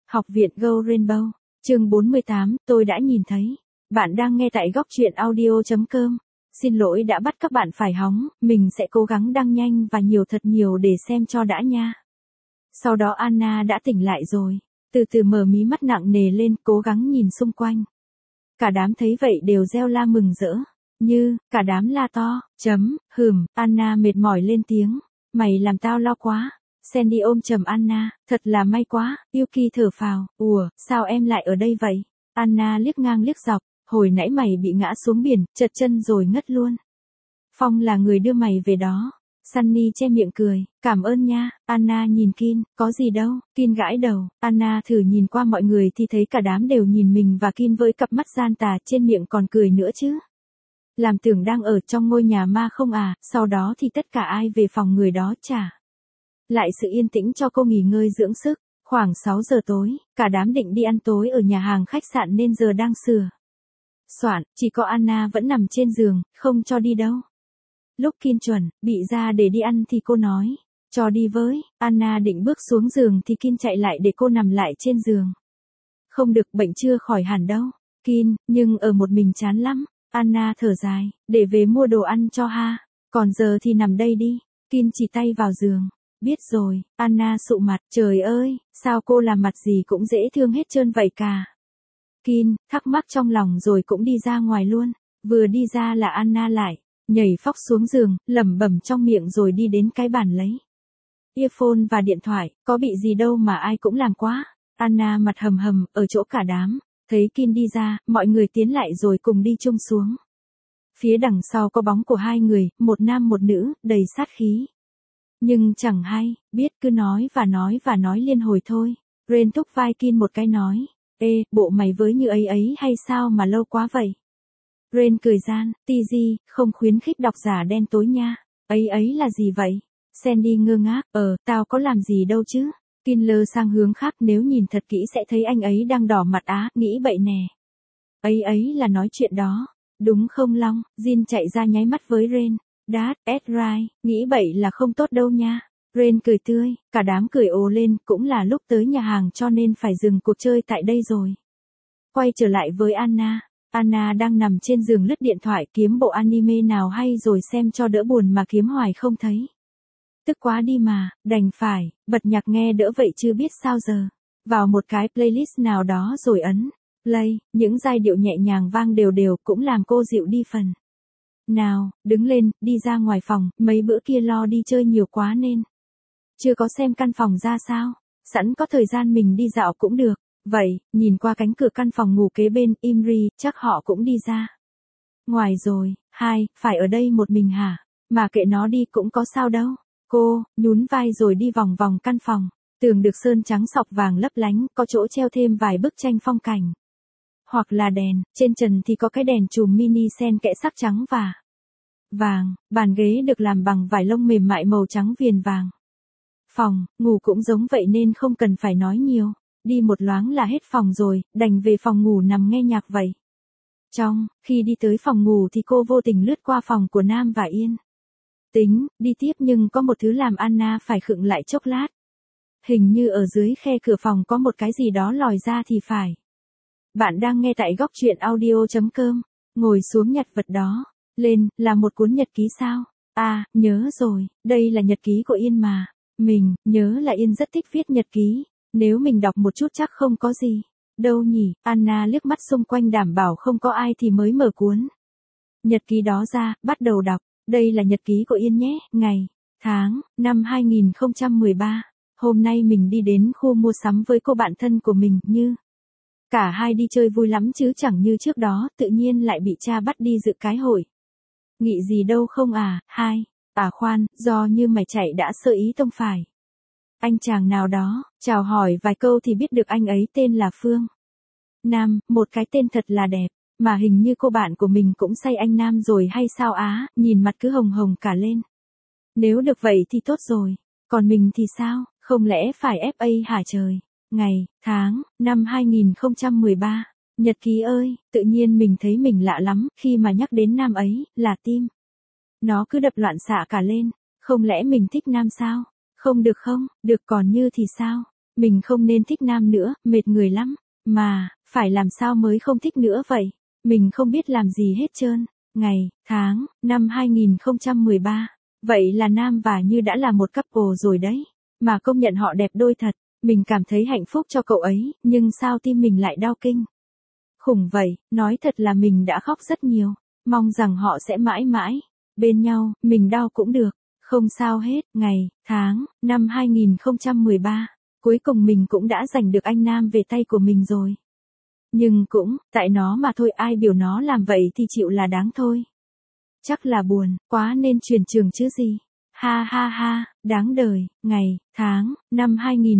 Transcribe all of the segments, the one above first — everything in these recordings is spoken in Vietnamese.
Học viện Go Rainbow, chương 48, tôi đã nhìn thấy. Bạn đang nghe tại góc truyện audio.com. Xin lỗi đã bắt các bạn phải hóng, mình sẽ cố gắng đăng nhanh và nhiều thật nhiều để xem cho đã nha. Sau đó Anna đã tỉnh lại rồi, từ từ mở mí mắt nặng nề lên, cố gắng nhìn xung quanh. Cả đám thấy vậy đều reo la mừng rỡ, cả đám la to, Anna mệt mỏi lên tiếng, mày làm tao lo quá. Sandy ôm chầm Anna, thật là may quá. Yuki thở phào, sao em lại ở đây vậy? Anna liếc ngang liếc dọc, hồi nãy mày bị ngã xuống biển, trật chân rồi ngất luôn. Phong là người đưa mày về đó. Sunny che miệng cười, cảm ơn nha. Anna nhìn Kin, có gì đâu. Kin gãi đầu, Anna thử nhìn qua mọi người thì thấy cả đám đều nhìn mình và Kin với cặp mắt gian tà, trên miệng còn cười nữa chứ. Làm tưởng đang ở trong ngôi nhà ma không à, sau đó thì tất cả ai về phòng người đó trả lại sự yên tĩnh cho cô nghỉ ngơi dưỡng sức. Khoảng 6 giờ tối, cả đám định đi ăn tối ở nhà hàng khách sạn nên giờ đang sửa soạn, chỉ có Anna vẫn nằm trên giường, không cho đi đâu. Lúc Kin chuẩn bị ra để đi ăn thì cô nói, cho đi với. Anna định bước xuống giường thì Kin chạy lại để cô nằm lại trên giường. Không được, bệnh chưa khỏi hẳn đâu. Kin, nhưng ở một mình chán lắm. Anna thở dài, để về mua đồ ăn cho ha. Còn giờ thì nằm đây đi. Kin chỉ tay vào giường. Biết rồi. Anna sụ mặt, trời ơi, sao cô làm mặt gì cũng dễ thương hết trơn vậy cả. Kin thắc mắc trong lòng rồi cũng đi ra ngoài luôn. Vừa đi ra là Anna lại nhảy phóc xuống giường, lẩm bẩm trong miệng rồi đi đến cái bàn lấy earphone và điện thoại, có bị gì đâu mà ai cũng làm quá. Anna mặt hầm hầm, ở chỗ cả đám, thấy Kin đi ra, mọi người tiến lại rồi cùng đi chung xuống. Phía đằng sau có bóng của hai người, một nam một nữ, đầy sát khí. Nhưng chẳng hay, biết cứ nói và nói liên hồi thôi. Ren thúc vai Kin một cái nói, ê, bộ mày với như ấy ấy hay sao mà lâu quá vậy? Ren cười gian, TG, không khuyến khích độc giả đen tối nha. Ấy là gì vậy? Sandy ngơ ngác, tao có làm gì đâu chứ. Kin lơ sang hướng khác, nếu nhìn thật kỹ sẽ thấy anh ấy đang đỏ mặt nghĩ bậy nè. Ấy là nói chuyện đó. Đúng không Long? Jin chạy ra nháy mắt với Ren. That's right, nghĩ bậy là không tốt đâu nha. Ren cười tươi, cả đám cười ồ lên, cũng là lúc tới nhà hàng cho nên phải dừng cuộc chơi tại đây rồi. Quay trở lại với Anna. Anna đang nằm trên giường lướt điện thoại kiếm bộ anime nào hay rồi xem cho đỡ buồn mà kiếm hoài không thấy. Tức quá đi mà, đành phải, bật nhạc nghe đỡ vậy chứ biết sao giờ. Vào một cái playlist nào đó rồi ấn play, những giai điệu nhẹ nhàng vang đều đều cũng làm cô dịu đi phần. Nào, đứng lên, đi ra ngoài phòng, mấy bữa kia lo đi chơi nhiều quá nên chưa có xem căn phòng ra sao, sẵn có thời gian mình đi dạo cũng được. Vậy, nhìn qua cánh cửa căn phòng ngủ kế bên, Imri, chắc họ cũng đi ra ngoài rồi. Phải ở đây một mình hả? Mà kệ nó đi cũng có sao đâu. Cô nhún vai rồi đi vòng vòng căn phòng. Tường được sơn trắng sọc vàng lấp lánh, có chỗ treo thêm vài bức tranh phong cảnh. Hoặc là đèn, trên trần thì có cái đèn chùm mini xen kẽ sắc trắng và vàng, bàn ghế được làm bằng vải lông mềm mại màu trắng viền vàng. Phòng ngủ cũng giống vậy nên không cần phải nói nhiều. Đi một loáng là hết phòng rồi, đành về phòng ngủ nằm nghe nhạc vậy. Khi đi tới phòng ngủ thì cô vô tình lướt qua phòng của Nam và Yên. Tính đi tiếp nhưng có một thứ làm Anna phải khựng lại chốc lát. Hình như ở dưới khe cửa phòng có một cái gì đó lòi ra thì phải. Bạn đang nghe tại góc truyện audio.com. Ngồi xuống nhặt vật đó lên, là một cuốn nhật ký sao? Nhớ rồi, đây là nhật ký của Yên mà. Mình nhớ là Yên rất thích viết nhật ký. Nếu mình đọc một chút chắc không có gì đâu nhỉ. Anna liếc mắt xung quanh đảm bảo không có ai thì mới mở cuốn nhật ký đó ra, bắt đầu đọc. Đây là nhật ký của Yên nhé. Ngày, tháng, năm 2013. Hôm nay mình đi đến khu mua sắm với cô bạn thân của mình, như cả hai đi chơi vui lắm chứ chẳng như trước đó, tự nhiên lại bị cha bắt đi dự cái hội nghị gì đâu không à. Khoan, do như mày chạy đã sơ ý tông phải anh chàng nào đó, chào hỏi vài câu thì biết được anh ấy tên là Phương Nam, một cái tên thật là đẹp, mà hình như cô bạn của mình cũng say anh Nam rồi hay sao nhìn mặt cứ hồng hồng cả lên. Nếu được vậy thì tốt rồi, còn mình thì sao, không lẽ phải FA hả trời. Ngày, tháng, năm 2013, nhật ký ơi, tự nhiên mình thấy mình lạ lắm, khi mà nhắc đến Nam ấy, là tim nó cứ đập loạn xạ cả lên, không lẽ mình thích Nam sao? Không được không, được còn như thì sao? mình không nên thích Nam nữa, mệt người lắm. Mà, phải làm sao mới không thích nữa vậy? Mình không biết làm gì hết trơn. Ngày, tháng, năm 2013. Vậy là Nam và Như đã là một couple rồi đấy. Mà công nhận họ đẹp đôi thật. Mình cảm thấy hạnh phúc cho cậu ấy, nhưng sao tim mình lại đau kinh? Khủng vậy, nói thật là mình đã khóc rất nhiều. Mong rằng họ sẽ mãi mãi bên nhau, mình đau cũng được. Không sao hết, ngày, tháng, năm 2013. Cuối cùng mình cũng đã giành được anh Nam về tay của mình rồi. Nhưng cũng, tại nó mà thôi, ai biểu nó làm vậy thì chịu là đáng thôi. Chắc là buồn, quá nên chuyển trường chứ gì. Ha ha ha, đáng đời, ngày, tháng, năm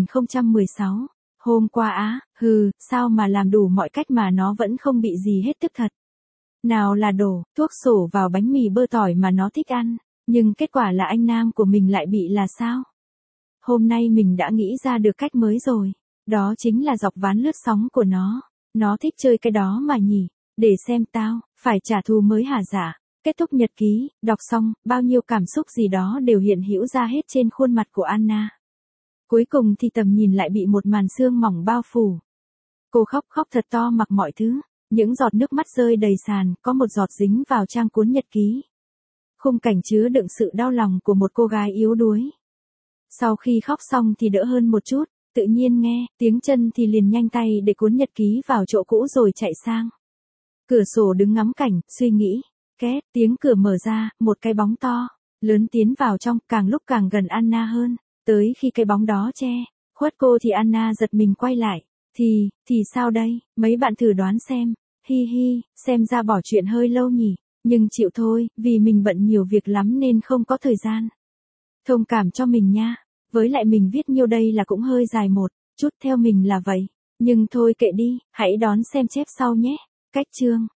2016. Hôm qua á, sao mà làm đủ mọi cách mà nó vẫn không bị gì hết tức thật. Nào là đổ thuốc sổ vào bánh mì bơ tỏi mà nó thích ăn, nhưng kết quả là anh Nam của mình lại bị là sao? Hôm nay mình đã nghĩ ra được cách mới rồi, đó chính là dọc ván lướt sóng của nó. Nó thích chơi cái đó mà nhỉ, để xem tao, phải trả thù mới hả dạ. Kết thúc nhật ký, đọc xong, bao nhiêu cảm xúc gì đó đều hiện hữu ra hết trên khuôn mặt của Anna. Cuối cùng thì tầm nhìn lại bị một màn sương mỏng bao phủ. Cô khóc thật to mặc mọi thứ, những giọt nước mắt rơi đầy sàn, có một giọt dính vào trang cuốn nhật ký. Khung cảnh chứa đựng sự đau lòng của một cô gái yếu đuối. Sau khi khóc xong thì đỡ hơn một chút, tự nhiên nghe tiếng chân thì liền nhanh tay để cuốn nhật ký vào chỗ cũ rồi chạy sang cửa sổ đứng ngắm cảnh, suy nghĩ. Két, tiếng cửa mở ra, một cái bóng to, lớn tiến vào trong, càng lúc càng gần Anna hơn. Tới khi cái bóng đó che khuất cô thì Anna giật mình quay lại. Thì sao đây, mấy bạn thử đoán xem. Hi hi, xem ra bỏ chuyện hơi lâu nhỉ, nhưng chịu thôi, vì mình bận nhiều việc lắm nên không có thời gian. Thông cảm cho mình nha, với lại mình viết nhiêu đây là cũng hơi dài một chút, theo mình là vậy. Nhưng thôi kệ đi, hãy đón xem chép sau nhé. Cách chương